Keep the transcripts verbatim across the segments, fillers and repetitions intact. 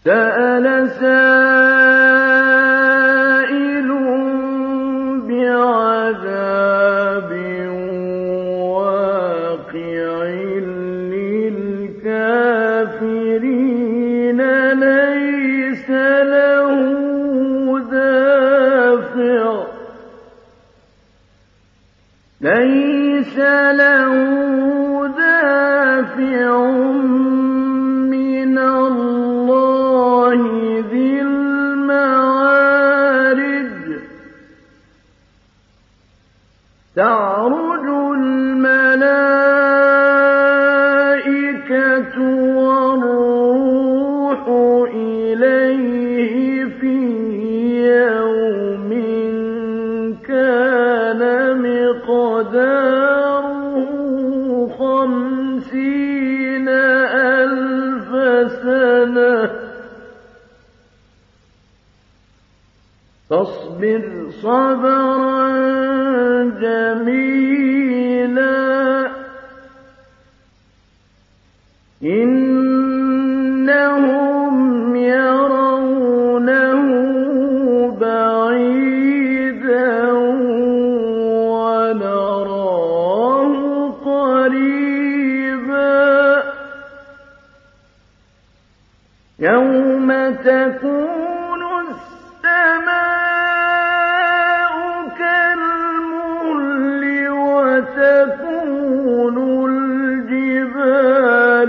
سَأَلَ سَائِلٌ بِعَذَابٍ وَاقِعٍ لِّلْكَافِرِينَ لَيْسَ لَهُ دَافِعٌ لَيْسَ لَهُ دَافِعٌ مِّنَ اللَّهِ ذِي الْمَعَارِجِ تَعْرُجُ الْمَلَائِكَةُ وَالرُّوحُ إِلَيْهِ فِي يَوْمٍ كَانَ مِقْدَارُهُ خَمْسِينَ أَلْفَ سَنَةٍ فاصبر صبرا جميلا إنهم يرونه بعيدا ونراه قريبا يوم تكون السماء كالمهل وتكون الجبال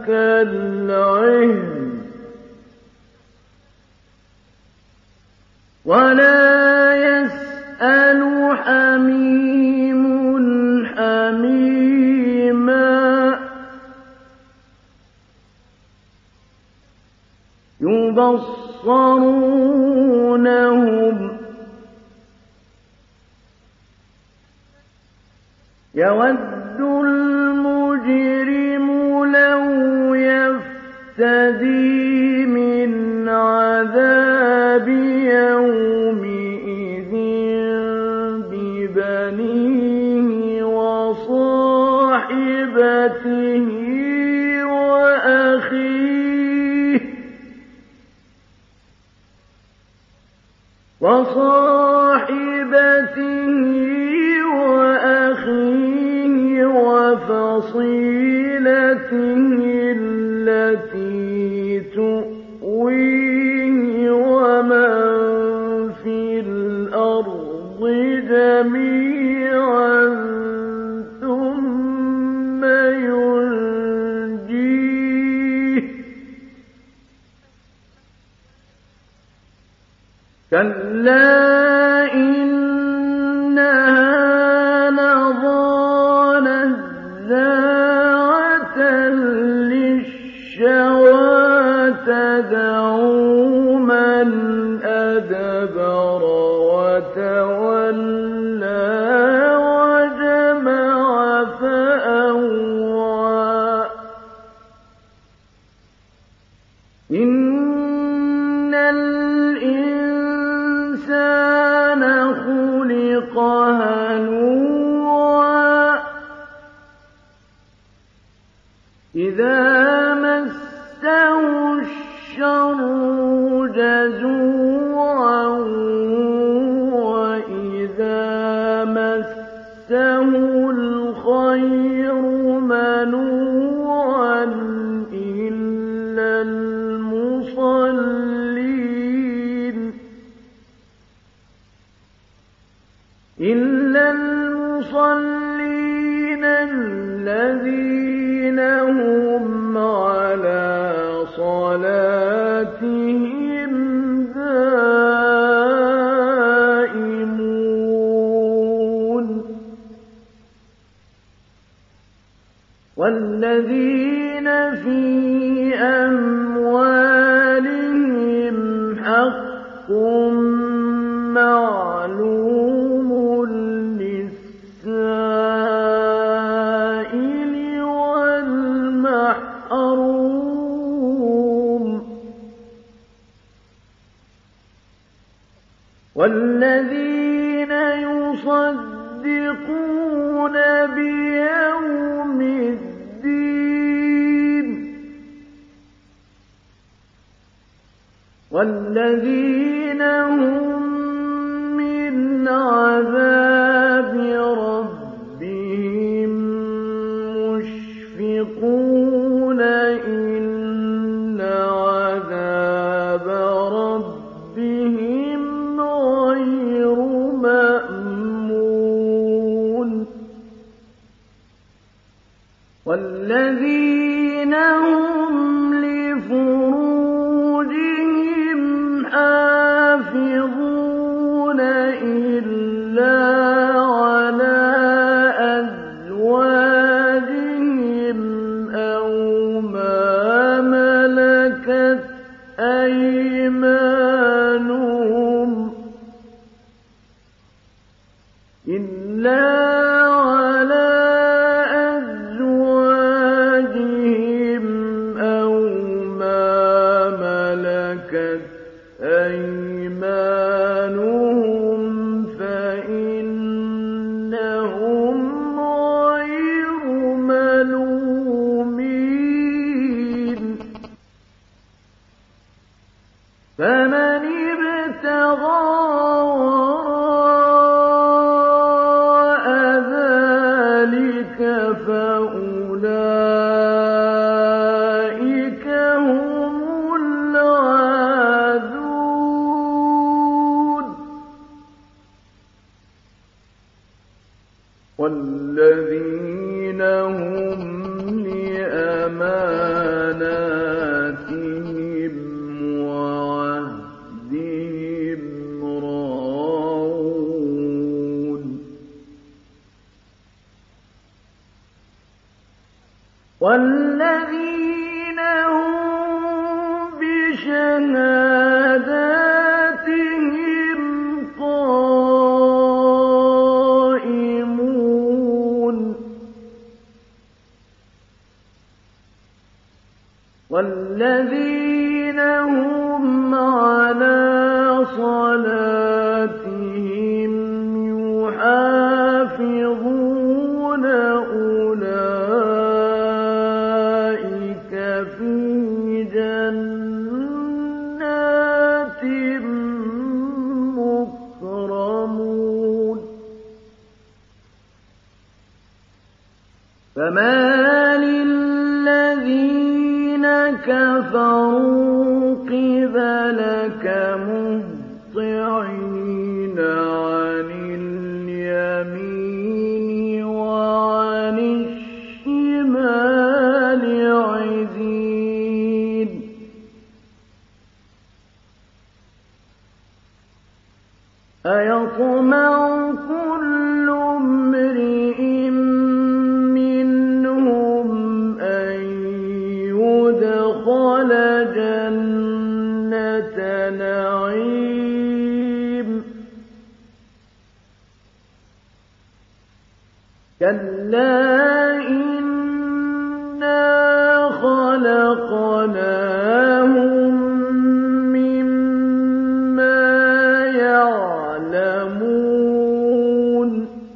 كالعهن ولا يسأل حميم حميما يبصرونهم يود المجرم لو يفتدي من عذاب يومئذ ببنيه وصاحبته وأخيه وصاحبته وأخيه وفصيلته التي تؤويه ومن في الأرض جميعا ثم ينجيه كلا إنها لظى نزاعة للشوى تدعو من أدبر وتولى وجمع فأوعى إن الإنسان خلق هلوعا إذا مسه الشر جزوعا وإذا مسه الخير منوعا إلا المصلين إلا المصلين الذين هم على صلاتهم دائمون والذين في أموالهم حق معلوم للسائل والمحروم والذين يصدقون بيوم الدين والذين هم من عذاب ربهم مشفقون إن عذاب ربهم غير مأمون والذين هم لفروجهم حافظون إلا على أزواجهم أو ما ملكت أيمانهم إلا على أزواجهم أو ما ملكت أيمانهم فإنهم غير ملومين فمن ابتغى وراء ذلك فأولئك هم العادون والذين هم لأماناتهم وعهدهم راعون والذين هم بشهاداتهم قائمون والذين هم على صلاتهم يحافظون أولئك في جنات مكرمون فما للذين كفروا قبلك مهطعين عن اليمين وعن الشمال عزين أيطمع كل امرئ منهم أن يدخل جنة نعيم كلا إنا خلقناهم مما يعلمون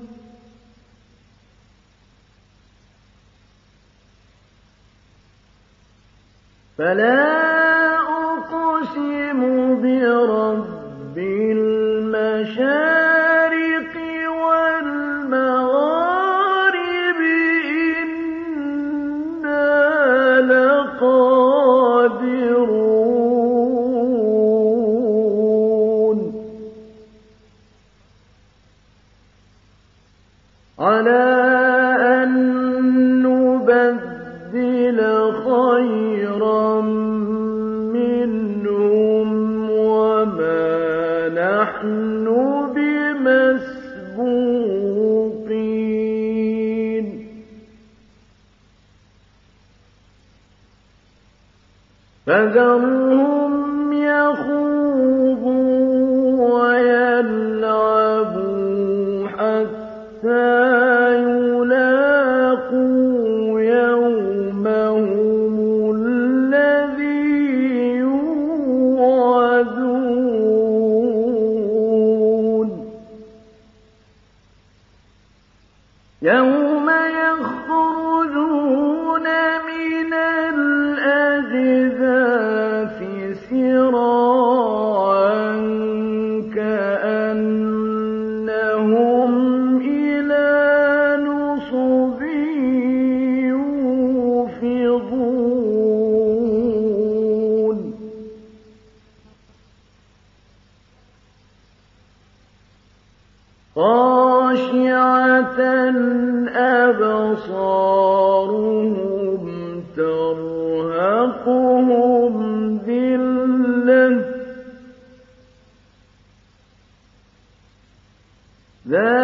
فلا أقسم برب المشارق والمغارب إنا لقادرون على أن نبدل خيرا منهم وما نحن بمسبوقين فذرهم يخوضوا ويلعبوا حتى يلاقوا يومهم الذي يوعدون يوم يخرجون من الأجداث سراعا تَرْهَقُهُمْ ذِلَّةٌ ۚ